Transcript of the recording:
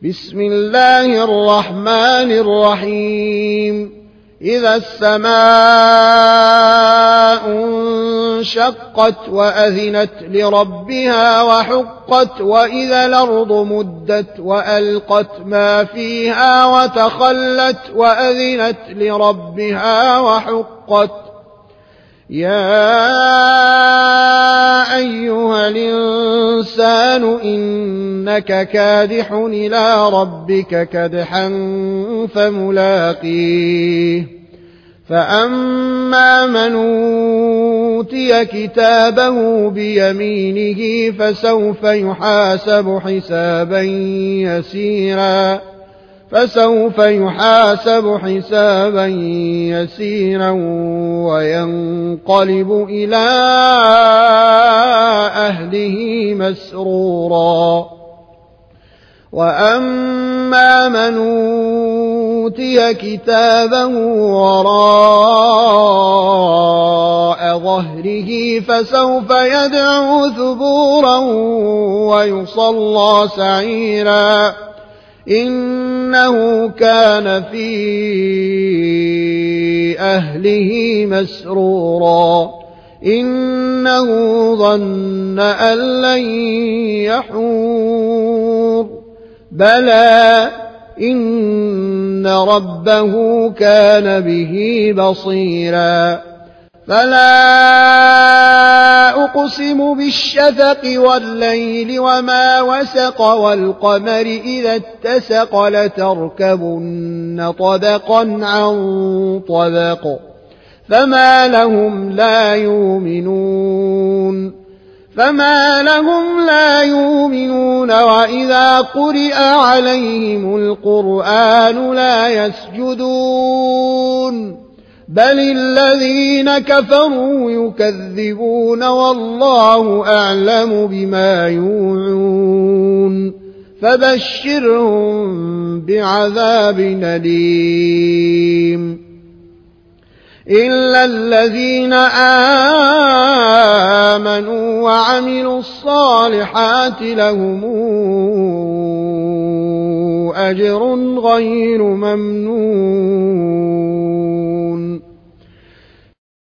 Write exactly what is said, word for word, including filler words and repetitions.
بسم الله الرحمن الرحيم إذا السماء انشقت وأذنت لربها وحقت وإذا الأرض مدت وألقت ما فيها وتخلت وأذنت لربها وحقت يا أيها الإنسان إنك كادح إلى ربك كدحا فملاقيه فأما من أوتي كتابه بيمينه فسوف يحاسب حسابا يسيرا فسوف يحاسب حسابا يسيرا وينقلب إلى أهله مسرورا وأما من أوتي كتابه وراء ظهره فسوف يدعو ثبورا ويصلى سعيرا إنه كان في أهله مسرورا إنه ظن أن لن يحور بلى إن ربه كان به بصيرا فلا أقسم بالشفق والليل وما وسق والقمر إذا اتسق لتركبن طبقا عن طبق فما لهم لا يؤمنون فما لهم لا يؤمنون وإذا قرئ عليهم القرآن لا يسجدون بل الذين كفروا يكذبون والله أعلم بما يوعون فبشرهم بعذاب أليم إلا الذين آمنوا وعملوا الصالحات لهم أجر غير ممنون